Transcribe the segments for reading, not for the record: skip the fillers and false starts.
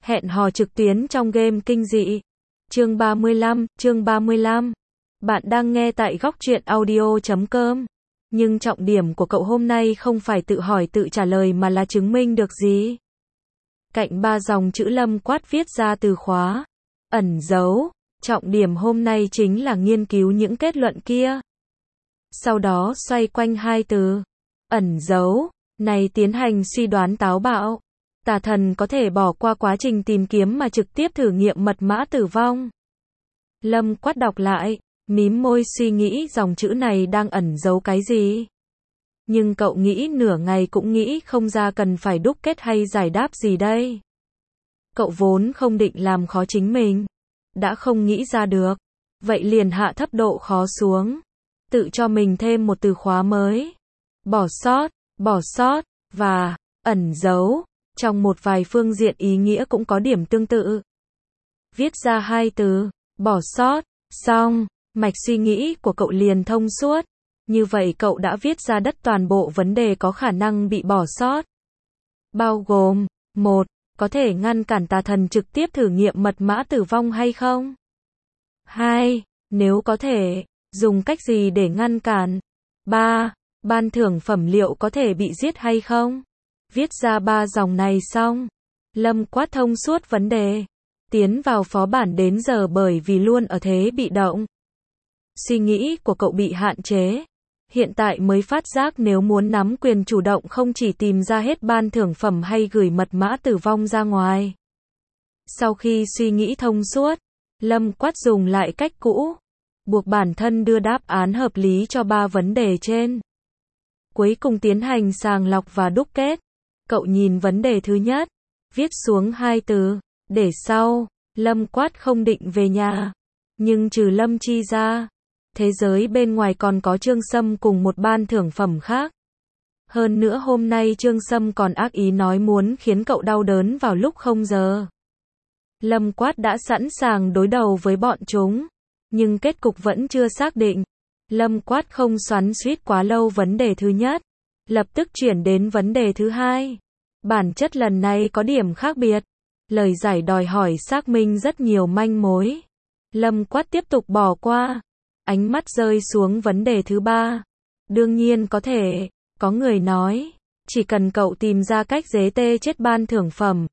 Hẹn hò trực tuyến trong game kinh dị. Chương 35. Bạn đang nghe tại góc truyện audio.com. Nhưng trọng điểm của cậu hôm nay không phải tự hỏi tự trả lời mà là chứng minh được gì. Cạnh 3 dòng chữ Lâm Quát viết ra từ khóa. Ẩn giấu. Trọng điểm hôm nay chính là nghiên cứu những kết luận kia. Sau đó xoay quanh hai từ. Ẩn giấu. Này tiến hành suy đoán táo bạo. Tà thần có thể bỏ qua quá trình tìm kiếm mà trực tiếp thử nghiệm mật mã tử vong. Lâm Quát đọc lại, mím môi suy nghĩ dòng chữ này đang ẩn giấu cái gì. Nhưng cậu nghĩ nửa ngày cũng nghĩ không ra cần phải đúc kết hay giải đáp gì đây. Cậu vốn không định làm khó chính mình. Đã không nghĩ ra được. Vậy liền hạ thấp độ khó xuống. Tự cho mình thêm một từ khóa mới. Bỏ sót, và ẩn giấu. Trong một vài phương diện ý nghĩa cũng có điểm tương tự. Viết ra hai từ, bỏ sót, xong, mạch suy nghĩ của cậu liền thông suốt. Như vậy cậu đã viết ra đất toàn bộ vấn đề có khả năng bị bỏ sót. Bao gồm, 1. Có thể ngăn cản tà thần trực tiếp thử nghiệm mật mã tử vong hay không? 2. Nếu có thể, dùng cách gì để ngăn cản? 3. Ban thưởng phẩm liệu có thể bị giết hay không? Viết ra 3 dòng này xong, Lâm Quát thông suốt vấn đề. Tiến vào phó bản đến giờ bởi vì luôn ở thế bị động. Suy nghĩ của cậu bị hạn chế. Hiện tại mới phát giác nếu muốn nắm quyền chủ động không chỉ tìm ra hết ban thưởng phẩm hay gửi mật mã tử vong ra ngoài. Sau khi suy nghĩ thông suốt, Lâm Quát dùng lại cách cũ. Buộc bản thân đưa đáp án hợp lý cho 3 vấn đề trên. Cuối cùng tiến hành sàng lọc và đúc kết. Cậu nhìn vấn đề thứ nhất, viết xuống 2 từ, để sau, Lâm Quát không định về nhà. Nhưng trừ Lâm Chi ra, thế giới bên ngoài còn có Trương Sâm cùng một ban thưởng phẩm khác. Hơn nữa hôm nay Trương Sâm còn ác ý nói muốn khiến cậu đau đớn vào lúc 0 giờ. Lâm Quát đã sẵn sàng đối đầu với bọn chúng, nhưng kết cục vẫn chưa xác định. Lâm Quát không xoắn xuýt quá lâu vấn đề thứ nhất, lập tức chuyển đến vấn đề thứ hai. Bản chất lần này có điểm khác biệt. Lời giải đòi hỏi xác minh rất nhiều manh mối. Lâm Quát tiếp tục bỏ qua. Ánh mắt rơi xuống vấn đề thứ ba. Đương nhiên có thể, có người nói, chỉ cần cậu tìm ra cách giết chết ban thưởng phẩm.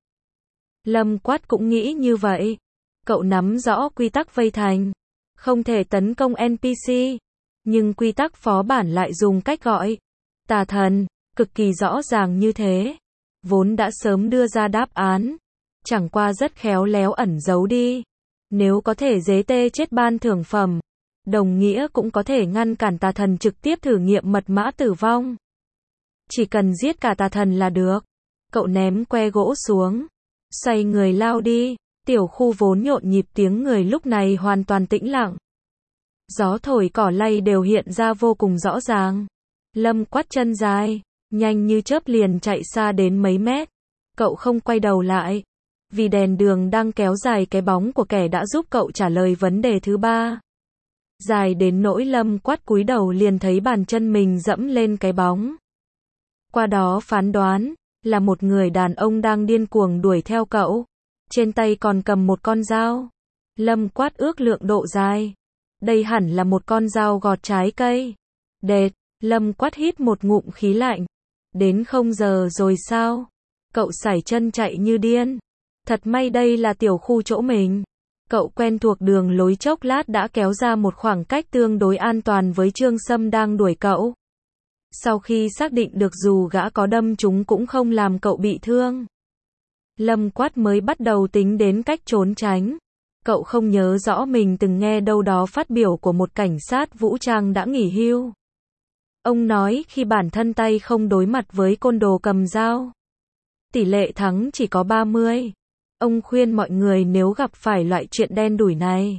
Lâm Quát cũng nghĩ như vậy. Cậu nắm rõ quy tắc vây thành. Không thể tấn công NPC. Nhưng quy tắc phó bản lại dùng cách gọi tà thần, cực kỳ rõ ràng như thế. Vốn đã sớm đưa ra đáp án. Chẳng qua rất khéo léo ẩn giấu đi. Nếu có thể giết chết ban thưởng phẩm, đồng nghĩa cũng có thể ngăn cản tà thần trực tiếp thử nghiệm mật mã tử vong. Chỉ cần giết cả tà thần là được. Cậu ném que gỗ xuống. Xoay người lao đi. Tiểu khu vốn nhộn nhịp tiếng người lúc này hoàn toàn tĩnh lặng. Gió thổi cỏ lay đều hiện ra vô cùng rõ ràng. Lâm Quát chân dài, nhanh như chớp liền chạy xa đến mấy mét. Cậu không quay đầu lại. Vì đèn đường đang kéo dài cái bóng của kẻ đã giúp cậu trả lời vấn đề thứ ba. Dài đến nỗi Lâm Quát cúi đầu liền thấy bàn chân mình dẫm lên cái bóng. Qua đó phán đoán, là một người đàn ông đang điên cuồng đuổi theo cậu. Trên tay còn cầm một con dao. Lâm Quát ước lượng độ dài. Đây hẳn là một con dao gọt trái cây. Đệt, Lâm Quát hít một ngụm khí lạnh. Đến 0 giờ rồi sao? Cậu sải chân chạy như điên. Thật may đây là tiểu khu chỗ mình. Cậu quen thuộc đường lối chốc lát đã kéo ra một khoảng cách tương đối an toàn với Trương Sâm đang đuổi cậu. Sau khi xác định được dù gã có đâm trúng cũng không làm cậu bị thương, Lâm Quát mới bắt đầu tính đến cách trốn tránh. Cậu không nhớ rõ mình từng nghe đâu đó phát biểu của một cảnh sát vũ trang đã nghỉ hưu. Ông nói khi bản thân tay không đối mặt với côn đồ cầm dao, tỷ lệ thắng chỉ có 30. Ông khuyên mọi người nếu gặp phải loại chuyện đen đủi này,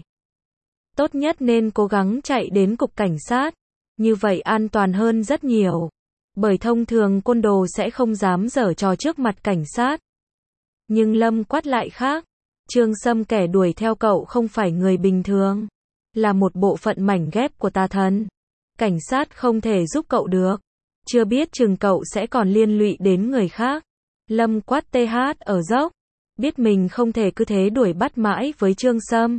tốt nhất nên cố gắng chạy đến cục cảnh sát. Như vậy an toàn hơn rất nhiều. Bởi thông thường côn đồ sẽ không dám giở trò trước mặt cảnh sát. Nhưng Lâm Quát lại khác. Trương Sâm kẻ đuổi theo cậu không phải người bình thường. Là một bộ phận mảnh ghép của tà thần. Cảnh sát không thể giúp cậu được. Chưa biết chừng cậu sẽ còn liên lụy đến người khác. Lâm Quát TH ở dốc. Biết mình không thể cứ thế đuổi bắt mãi với Trương Sâm.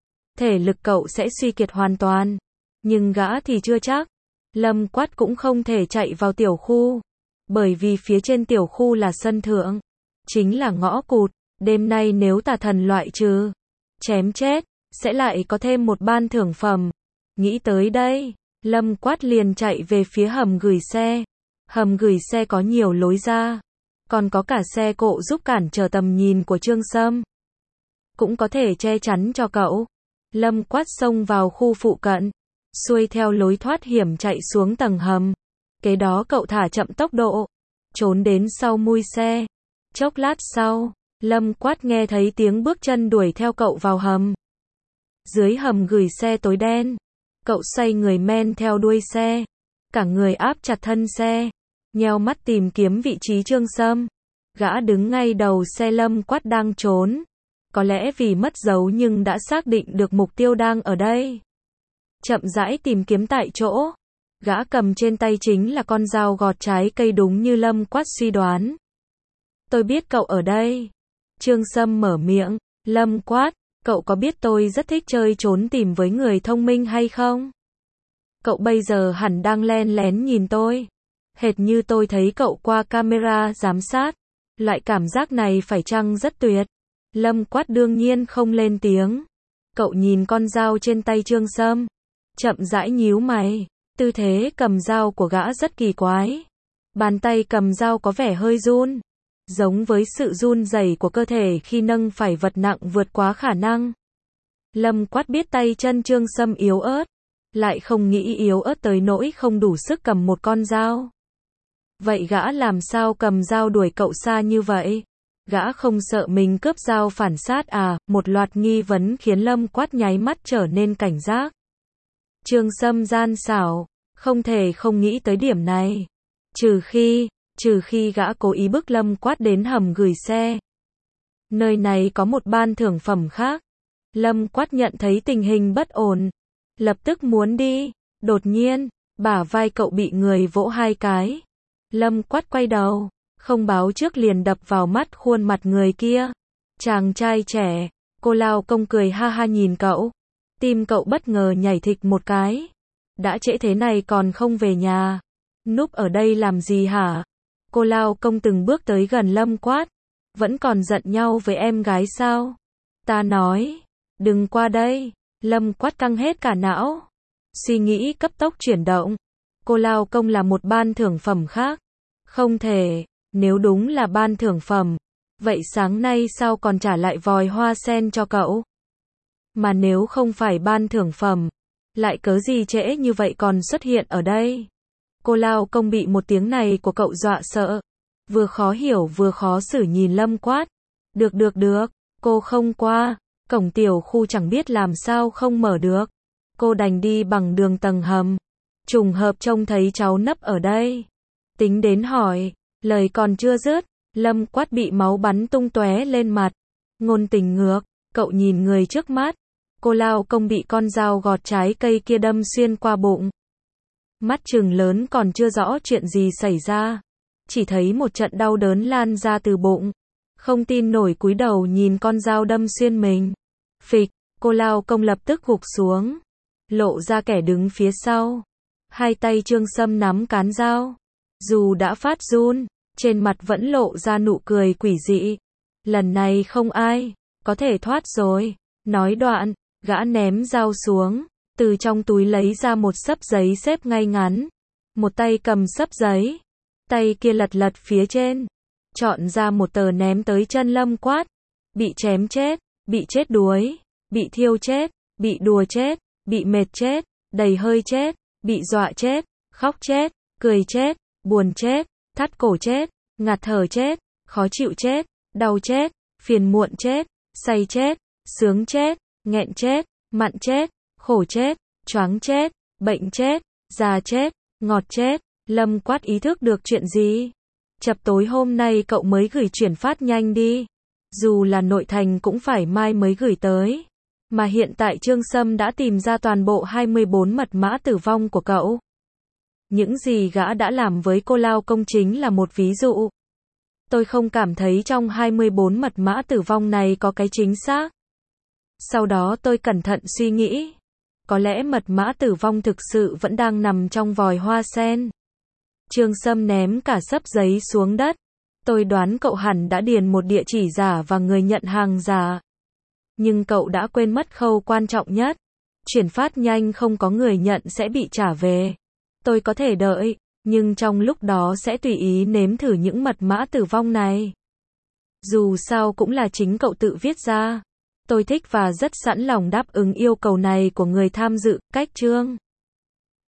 Thể lực cậu sẽ suy kiệt hoàn toàn. Nhưng gã thì chưa chắc. Lâm Quát cũng không thể chạy vào tiểu khu. Bởi vì phía trên tiểu khu là sân thượng. Chính là ngõ cụt. Đêm nay nếu tà thần loại trừ, chém chết, sẽ lại có thêm một ban thưởng phẩm. Nghĩ tới đây, Lâm Quát liền chạy về phía hầm gửi xe. Hầm gửi xe có nhiều lối ra. Còn có cả xe cộ giúp cản trở tầm nhìn của Trương Sâm. Cũng có thể che chắn cho cậu. Lâm Quát xông vào khu phụ cận. Xuôi theo lối thoát hiểm chạy xuống tầng hầm. Kế đó cậu thả chậm tốc độ. Trốn đến sau mui xe. Chốc lát sau, Lâm Quát nghe thấy tiếng bước chân đuổi theo cậu vào hầm. Dưới hầm gửi xe tối đen. Cậu xoay người men theo đuôi xe. Cả người áp chặt thân xe. Nheo mắt tìm kiếm vị trí Trương Sâm. Gã đứng ngay đầu xe. Lâm Quát đang trốn. Có lẽ vì mất dấu nhưng đã xác định được mục tiêu đang ở đây. Chậm rãi tìm kiếm tại chỗ. Gã cầm trên tay chính là con dao gọt trái cây đúng như Lâm Quát suy đoán. Tôi biết cậu ở đây. Trương Sâm mở miệng. Lâm Quát, cậu có biết tôi rất thích chơi trốn tìm với người thông minh hay không? Cậu bây giờ hẳn đang len lén nhìn tôi. Hệt như tôi thấy cậu qua camera giám sát. Loại cảm giác này phải chăng rất tuyệt? Lâm Quát đương nhiên không lên tiếng. Cậu nhìn con dao trên tay Trương Sâm. Chậm rãi nhíu mày. Tư thế cầm dao của gã rất kỳ quái. Bàn tay cầm dao có vẻ hơi run. Giống với sự run rẩy của cơ thể khi nâng phải vật nặng vượt quá khả năng. Lâm Quát biết tay chân Trương Sâm yếu ớt. Lại không nghĩ yếu ớt tới nỗi không đủ sức cầm một con dao. Vậy gã làm sao cầm dao đuổi cậu xa như vậy? Gã không sợ mình cướp dao phản sát à? Một loạt nghi vấn khiến Lâm Quát nháy mắt trở nên cảnh giác. Trương Sâm gian xảo, không thể không nghĩ tới điểm này. Trừ khi gã cố ý bức Lâm Quát đến hầm gửi xe. Nơi này có một ban thưởng phẩm khác. Lâm Quát nhận thấy tình hình bất ổn. Lập tức muốn đi. Đột nhiên, bả vai cậu bị người vỗ 2 cái. Lâm Quát quay đầu. Không báo trước liền đập vào mắt khuôn mặt người kia. Chàng trai trẻ. Cô lao công cười ha ha nhìn cậu. Tim cậu bất ngờ nhảy thịch một cái. Đã trễ thế này còn không về nhà. Núp ở đây làm gì hả? Cô lao công từng bước tới gần Lâm Quát. Vẫn còn giận nhau với em gái sao? Ta nói. Đừng qua đây. Lâm Quát căng hết cả não. Suy nghĩ cấp tốc chuyển động. Cô lao công là một ban thưởng phẩm khác. Không thể. Nếu đúng là ban thưởng phẩm. Vậy sáng nay sao còn trả lại vòi hoa sen cho cậu? Mà nếu không phải ban thưởng phẩm. Lại cớ gì trễ như vậy còn xuất hiện ở đây? Cô lao công bị một tiếng này của cậu dọa sợ. Vừa khó hiểu vừa khó xử nhìn Lâm Quát. Được, cô không qua. Cổng tiểu khu chẳng biết làm sao không mở được. Cô đành đi bằng đường tầng hầm. Trùng hợp trông thấy cháu nấp ở đây. Tính đến hỏi. Lời còn chưa dứt. Lâm Quát bị máu bắn tung tóe lên mặt. Ngôn tình ngược. Cậu nhìn người trước mắt. Cô lao công bị con dao gọt trái cây kia đâm xuyên qua bụng. Mắt trừng lớn còn chưa rõ chuyện gì xảy ra. Chỉ thấy một trận đau đớn lan ra từ bụng. Không tin nổi cúi đầu nhìn con dao đâm xuyên mình. Phịch, cô lao công lập tức gục xuống. Lộ ra kẻ đứng phía sau. Hai tay Trương Sâm nắm cán dao. Dù đã phát run, trên mặt vẫn lộ ra nụ cười quỷ dị. Lần này không ai có thể thoát rồi. Nói đoạn, gã ném dao xuống. Từ trong túi lấy ra một xấp giấy xếp ngay ngắn. Một tay cầm xấp giấy. Tay kia lật lật phía trên. Chọn ra một tờ ném tới chân Lâm Quát. Bị chém chết, bị chết đuối, bị thiêu chết, bị đùa chết, bị mệt chết, đầy hơi chết, bị dọa chết, khóc chết, cười chết, buồn chết, thắt cổ chết, ngạt thở chết, khó chịu chết, đau chết, phiền muộn chết, say chết, sướng chết, nghẹn chết, mặn chết, khổ chết, choáng chết, bệnh chết, già chết, ngọt chết. Lâm Quát ý thức được chuyện gì? Chập tối hôm nay cậu mới gửi chuyển phát nhanh đi. Dù là nội thành cũng phải mai mới gửi tới. Mà hiện tại Trương Sâm đã tìm ra toàn bộ 24 mật mã tử vong của cậu. Những gì gã đã làm với cô lao công chính là một ví dụ. Tôi không cảm thấy trong 24 mật mã tử vong này có cái chính xác. Sau đó tôi cẩn thận suy nghĩ. Có lẽ mật mã tử vong thực sự vẫn đang nằm trong vòi hoa sen. Trương Sâm ném cả xấp giấy xuống đất. Tôi đoán cậu hẳn đã điền một địa chỉ giả và người nhận hàng giả. Nhưng cậu đã quên mất khâu quan trọng nhất. Chuyển phát nhanh không có người nhận sẽ bị trả về. Tôi có thể đợi, nhưng trong lúc đó sẽ tùy ý nếm thử những mật mã tử vong này. Dù sao cũng là chính cậu tự viết ra. Tôi thích và rất sẵn lòng đáp ứng yêu cầu này của người tham dự. Cách chương